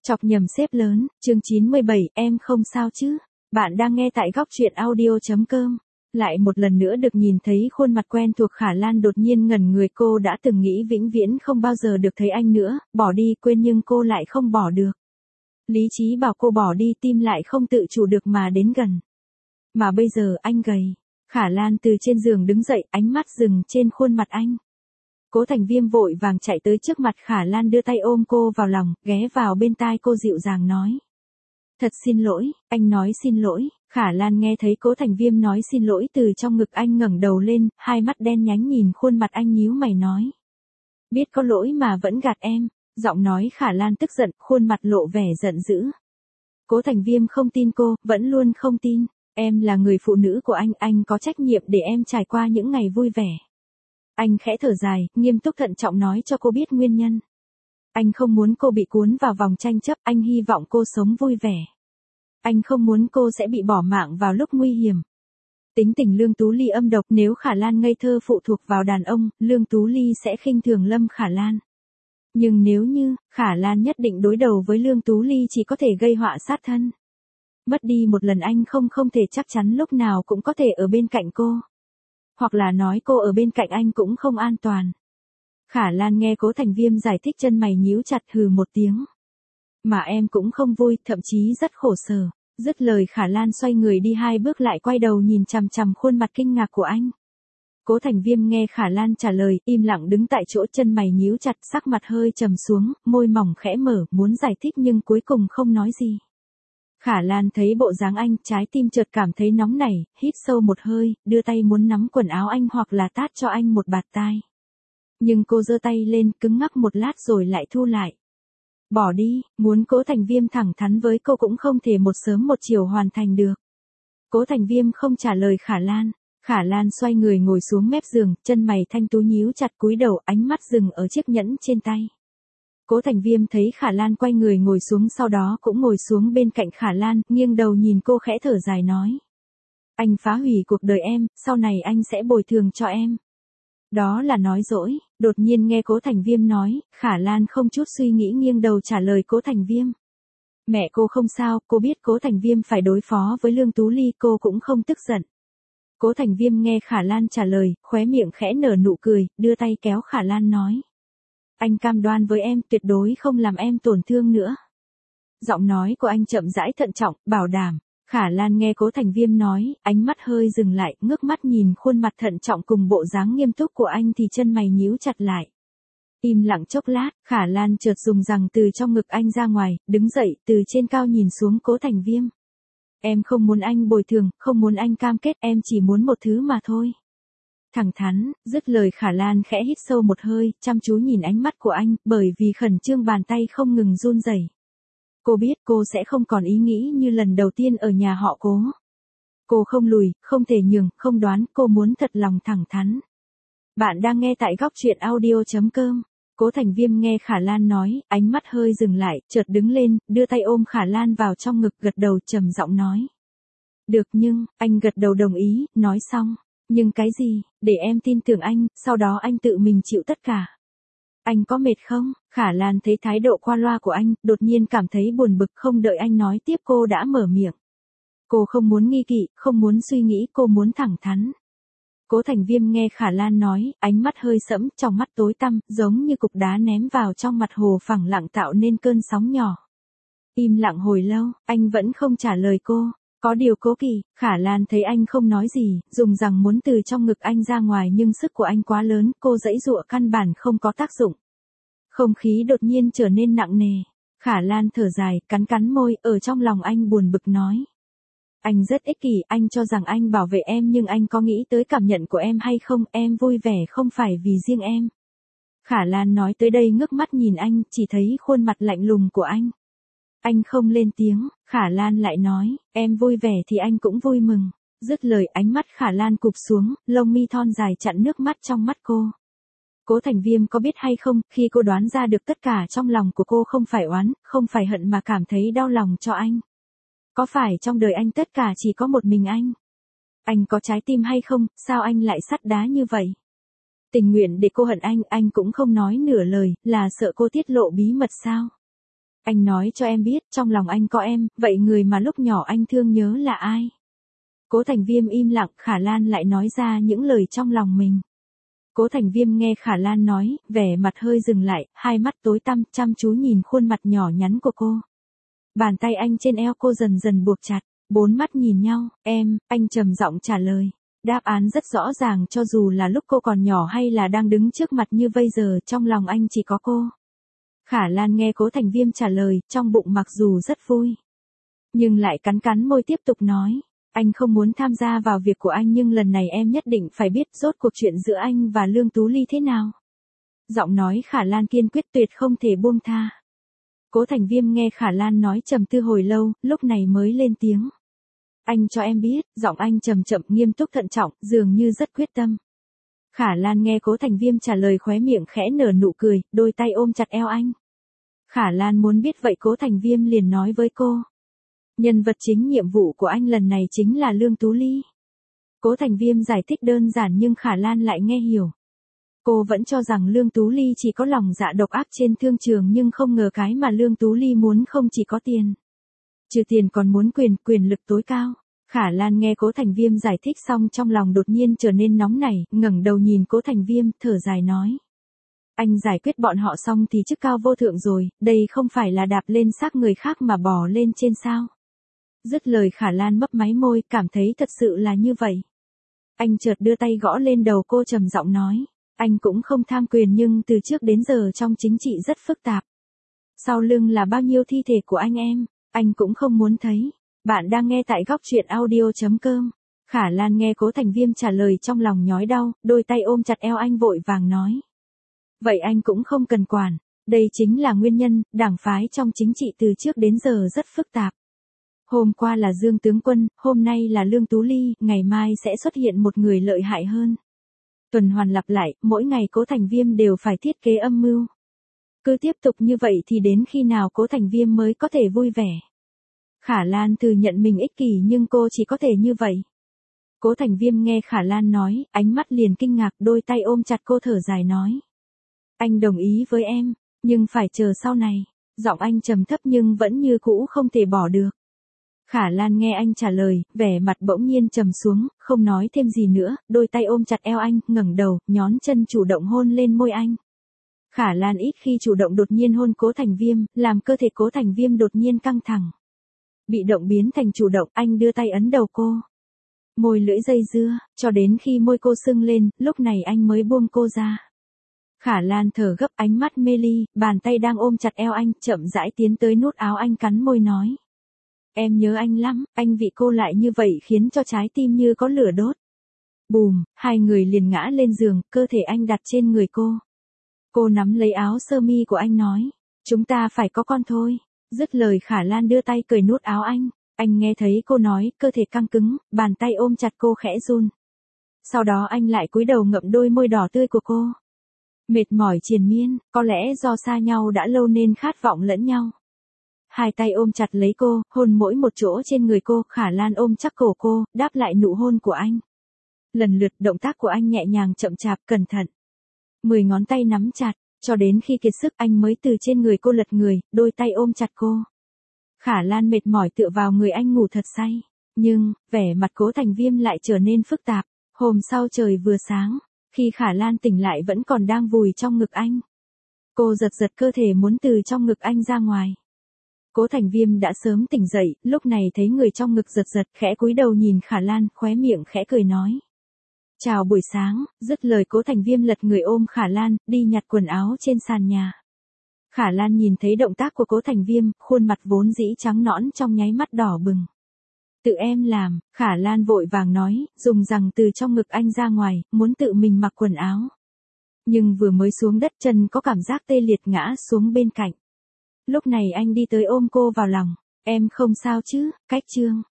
Chọc nhầm xếp lớn, chương 97, em không sao chứ? Bạn đang nghe tại góc truyện audio.com. Lại một lần nữa được nhìn thấy khuôn mặt quen thuộc Khả Lan đột nhiên ngẩn người, cô đã từng nghĩ vĩnh viễn không bao giờ được thấy anh nữa, bỏ đi quên nhưng cô lại không bỏ được. Lý trí bảo cô bỏ đi, tim lại không tự chủ được mà đến gần. Mà bây giờ anh gầy. Khả Lan từ trên giường đứng dậy, ánh mắt dừng trên khuôn mặt anh. Cố Thành Viêm vội vàng chạy tới trước mặt Khả Lan, đưa tay ôm cô vào lòng, ghé vào bên tai cô dịu dàng nói. Thật xin lỗi, anh nói xin lỗi. Khả Lan nghe thấy Cố Thành Viêm nói xin lỗi từ trong ngực anh ngẩng đầu lên, hai mắt đen nhánh nhìn khuôn mặt anh nhíu mày nói. Biết có lỗi mà vẫn gạt em. Giọng nói Khả Lan tức giận, khuôn mặt lộ vẻ giận dữ. Cố Thành Viêm không tin cô, vẫn luôn không tin. Em là người phụ nữ của anh có trách nhiệm để em trải qua những ngày vui vẻ. Anh khẽ thở dài, nghiêm túc thận trọng nói cho cô biết nguyên nhân. Anh không muốn cô bị cuốn vào vòng tranh chấp, anh hy vọng cô sống vui vẻ. Anh không muốn cô sẽ bị bỏ mạng vào lúc nguy hiểm. Tính tình Lương Tú Ly âm độc, nếu Khả Lan ngây thơ phụ thuộc vào đàn ông, Lương Tú Ly sẽ khinh thường Lâm Khả Lan. Nhưng nếu như, Khả Lan nhất định đối đầu với Lương Tú Ly chỉ có thể gây họa sát thân. Mất đi một lần anh không thể chắc chắn lúc nào cũng có thể ở bên cạnh cô. Hoặc là nói cô ở bên cạnh anh cũng không an toàn. Khả Lan nghe Cố Thành Viêm giải thích, chân mày nhíu chặt, hừ một tiếng. Mà em cũng không vui, thậm chí rất khổ sở. Dứt lời Khả Lan xoay người đi hai bước, lại quay đầu nhìn chằm chằm khuôn mặt kinh ngạc của anh. Cố Thành Viêm nghe Khả Lan trả lời, im lặng đứng tại chỗ, chân mày nhíu chặt, sắc mặt hơi trầm xuống, môi mỏng khẽ mở, muốn giải thích nhưng cuối cùng không nói gì. Khả Lan thấy bộ dáng anh, trái tim chợt cảm thấy nóng nảy, hít sâu một hơi, đưa tay muốn nắm quần áo anh hoặc là tát cho anh một bạt tai. Nhưng cô giơ tay lên, cứng ngắc một lát rồi lại thu lại. Bỏ đi, muốn Cố Thành Viêm thẳng thắn với cô cũng không thể một sớm một chiều hoàn thành được. Cố Thành Viêm không trả lời Khả Lan. Khả Lan xoay người ngồi xuống mép giường, chân mày thanh tú nhíu chặt, cúi đầu, ánh mắt dừng ở chiếc nhẫn trên tay. Cố Thành Viêm thấy Khả Lan quay người ngồi xuống, sau đó cũng ngồi xuống bên cạnh Khả Lan, nghiêng đầu nhìn cô khẽ thở dài nói. Anh phá hủy cuộc đời em, sau này anh sẽ bồi thường cho em. Đó là nói dỗi, đột nhiên nghe Cố Thành Viêm nói, Khả Lan không chút suy nghĩ nghiêng đầu trả lời Cố Thành Viêm. Mẹ cô không sao, cô biết Cố Thành Viêm phải đối phó với Lương Tú Ly, cô cũng không tức giận. Cố Thành Viêm nghe Khả Lan trả lời, khóe miệng khẽ nở nụ cười, đưa tay kéo Khả Lan nói. Anh cam đoan với em, tuyệt đối không làm em tổn thương nữa. Giọng nói của anh chậm rãi thận trọng, bảo đảm. Khả Lan nghe Cố Thành Viêm nói, ánh mắt hơi dừng lại, ngước mắt nhìn khuôn mặt thận trọng cùng bộ dáng nghiêm túc của anh thì chân mày nhíu chặt lại. Im lặng chốc lát, Khả Lan chợt dùng rằng từ trong ngực anh ra ngoài, đứng dậy, từ trên cao nhìn xuống Cố Thành Viêm. Em không muốn anh bồi thường, không muốn anh cam kết, em chỉ muốn một thứ mà thôi. Thẳng thắn, dứt lời Khả Lan khẽ hít sâu một hơi, chăm chú nhìn ánh mắt của anh, bởi vì khẩn trương bàn tay không ngừng run rẩy. Cô biết cô sẽ không còn ý nghĩ như lần đầu tiên ở nhà họ Cố. Cô không lùi, không thể nhường, không đoán, cô muốn thật lòng thẳng thắn. Bạn đang nghe tại góc truyện audio.com. Cố Thành Viêm nghe Khả Lan nói, ánh mắt hơi dừng lại, chợt đứng lên, đưa tay ôm Khả Lan vào trong ngực, gật đầu trầm giọng nói. Được nhưng, anh gật đầu đồng ý, nói xong. Nhưng cái gì, để em tin tưởng anh, sau đó anh tự mình chịu tất cả. Anh có mệt không? Khả Lan thấy thái độ qua loa của anh, đột nhiên cảm thấy buồn bực, không đợi anh nói tiếp cô đã mở miệng. Cô không muốn nghi kỵ, không muốn suy nghĩ, cô muốn thẳng thắn. Cố Thành Viêm nghe Khả Lan nói, ánh mắt hơi sẫm, trong mắt tối tăm, giống như cục đá ném vào trong mặt hồ phẳng lặng tạo nên cơn sóng nhỏ. Im lặng hồi lâu, anh vẫn không trả lời cô. Có điều cố kỵ, Khả Lan thấy anh không nói gì, dùng rằng muốn từ trong ngực anh ra ngoài nhưng sức của anh quá lớn, cô giãy giụa căn bản không có tác dụng. Không khí đột nhiên trở nên nặng nề. Khả Lan thở dài, cắn môi, ở trong lòng anh buồn bực nói. Anh rất ích kỷ, anh cho rằng anh bảo vệ em nhưng anh có nghĩ tới cảm nhận của em hay không, em vui vẻ không phải vì riêng em. Khả Lan nói tới đây ngước mắt nhìn anh, chỉ thấy khuôn mặt lạnh lùng của anh. Anh không lên tiếng, Khả Lan lại nói, em vui vẻ thì anh cũng vui mừng. Dứt lời ánh mắt Khả Lan cụp xuống, lông mi thon dài chặn nước mắt trong mắt cô. Cố Thành Viêm có biết hay không, khi cô đoán ra được tất cả trong lòng của cô không phải oán, không phải hận mà cảm thấy đau lòng cho anh. Có phải trong đời anh tất cả chỉ có một mình anh? Anh có trái tim hay không, sao anh lại sắt đá như vậy? Tình nguyện để cô hận anh cũng không nói nửa lời, là sợ cô tiết lộ bí mật sao? Anh nói cho em biết, trong lòng anh có em, vậy người mà lúc nhỏ anh thương nhớ là ai? Cố Thành Viêm im lặng, Khả Lan lại nói ra những lời trong lòng mình. Cố Thành Viêm nghe Khả Lan nói, vẻ mặt hơi dừng lại, hai mắt tối tăm, chăm chú nhìn khuôn mặt nhỏ nhắn của cô. Bàn tay anh trên eo cô dần dần buộc chặt, bốn mắt nhìn nhau, anh trầm giọng trả lời. Đáp án rất rõ ràng, cho dù là lúc cô còn nhỏ hay là đang đứng trước mặt như bây giờ, trong lòng anh chỉ có cô. Khả Lan nghe Cố Thành Viêm trả lời, trong bụng mặc dù rất vui, nhưng lại cắn cắn môi tiếp tục nói. Anh không muốn tham gia vào việc của anh, nhưng lần này em nhất định phải biết rốt cuộc chuyện giữa anh và Lương Tú Ly thế nào. Giọng nói Khả Lan kiên quyết, tuyệt không thể buông tha. Cố Thành Viêm nghe Khả Lan nói trầm tư hồi lâu, lúc này mới lên tiếng. Anh cho em biết, giọng anh trầm chậm, nghiêm túc, thận trọng, dường như rất quyết tâm. Khả Lan nghe Cố Thành Viêm trả lời, khóe miệng khẽ nở nụ cười, đôi tay ôm chặt eo anh. Khả Lan muốn biết vậy Cố Thành Viêm liền nói với cô. Nhân vật chính nhiệm vụ của anh lần này chính là Lương Tú Ly. Cố Thành Viêm giải thích đơn giản nhưng Khả Lan lại nghe hiểu. Cô vẫn cho rằng Lương Tú Ly chỉ có lòng dạ độc ác trên thương trường, nhưng không ngờ cái mà Lương Tú Ly muốn không chỉ có tiền. Trừ tiền còn muốn quyền lực tối cao. Khả Lan nghe Cố Thành Viêm giải thích xong trong lòng đột nhiên trở nên nóng nảy, ngẩng đầu nhìn Cố Thành Viêm, thở dài nói. Anh giải quyết bọn họ xong thì chức cao vô thượng rồi, đây không phải là đạp lên xác người khác mà bò lên trên sao. Dứt lời Khả Lan mấp máy môi, cảm thấy thật sự là như vậy. Anh chợt đưa tay gõ lên đầu cô, trầm giọng nói. Anh cũng không tham quyền, nhưng từ trước đến giờ trong chính trị rất phức tạp. Sau lưng là bao nhiêu thi thể của anh cũng không muốn thấy. Bạn đang nghe tại góc truyện audio.com. Khả Lan nghe Cố Thành Viêm trả lời trong lòng nhói đau, đôi tay ôm chặt eo anh vội vàng nói. Vậy anh cũng không cần quản, đây chính là nguyên nhân, đảng phái trong chính trị từ trước đến giờ rất phức tạp. Hôm qua là Dương tướng quân, hôm nay là Lương Tú Ly, ngày mai sẽ xuất hiện một người lợi hại hơn. Tuần hoàn lặp lại, mỗi ngày Cố Thành Viêm đều phải thiết kế âm mưu. Cứ tiếp tục như vậy thì đến khi nào Cố Thành Viêm mới có thể vui vẻ? Khả Lan thừa nhận mình ích kỷ, nhưng cô chỉ có thể như vậy. Cố Thành Viêm nghe Khả Lan nói, ánh mắt liền kinh ngạc, đôi tay ôm chặt cô, thở dài nói. Anh đồng ý với em, nhưng phải chờ sau này. Giọng anh trầm thấp nhưng vẫn như cũ không thể bỏ được. Khả Lan nghe anh trả lời, vẻ mặt bỗng nhiên trầm xuống, không nói thêm gì nữa, đôi tay ôm chặt eo anh, ngẩng đầu, nhón chân chủ động hôn lên môi anh. Khả Lan ít khi chủ động đột nhiên hôn Cố Thành Viêm, làm cơ thể Cố Thành Viêm đột nhiên căng thẳng. Bị động biến thành chủ động, anh đưa tay ấn đầu cô. Môi lưỡi dây dưa, cho đến khi môi cô sưng lên, lúc này anh mới buông cô ra. Khả Lan thở gấp, ánh mắt mê ly, bàn tay đang ôm chặt eo anh, chậm rãi tiến tới nút áo anh, cắn môi nói. Em nhớ anh lắm, anh vì cô lại như vậy khiến cho trái tim như có lửa đốt. Bùm, hai người liền ngã lên giường, cơ thể anh đặt trên người cô. Cô nắm lấy áo sơ mi của anh nói. Chúng ta phải có con thôi. Dứt lời Khả Lan đưa tay cởi nút áo anh. Anh nghe thấy cô nói, cơ thể căng cứng, bàn tay ôm chặt cô khẽ run. Sau đó anh lại cúi đầu ngậm đôi môi đỏ tươi của cô. Mệt mỏi triền miên, có lẽ do xa nhau đã lâu nên khát vọng lẫn nhau. Hai tay ôm chặt lấy cô, hôn mỗi một chỗ trên người cô, Khả Lan ôm chắc cổ cô, đáp lại nụ hôn của anh. Lần lượt động tác của anh nhẹ nhàng chậm chạp, cẩn thận. 10 ngón tay nắm chặt, cho đến khi kiệt sức anh mới từ trên người cô lật người, đôi tay ôm chặt cô. Khả Lan mệt mỏi tựa vào người anh ngủ thật say. Nhưng, vẻ mặt Cố Thành Viêm lại trở nên phức tạp. Hôm sau trời vừa sáng, khi Khả Lan tỉnh lại vẫn còn đang vùi trong ngực anh. Cô giật giật cơ thể muốn từ trong ngực anh ra ngoài. Cố Thành Viêm đã sớm tỉnh dậy, lúc này thấy người trong ngực giật giật, khẽ cúi đầu nhìn Khả Lan, khóe miệng khẽ cười nói. Chào buổi sáng, dứt lời Cố Thành Viêm lật người ôm Khả Lan, đi nhặt quần áo trên sàn nhà. Khả Lan nhìn thấy động tác của Cố Thành Viêm, khuôn mặt vốn dĩ trắng nõn trong nháy mắt đỏ bừng. Tự em làm, Khả Lan vội vàng nói, dùng rằng từ trong ngực anh ra ngoài, muốn tự mình mặc quần áo. Nhưng vừa mới xuống đất chân có cảm giác tê liệt ngã xuống bên cạnh. Lúc này anh đi tới ôm cô vào lòng. Em không sao chứ, cách chương.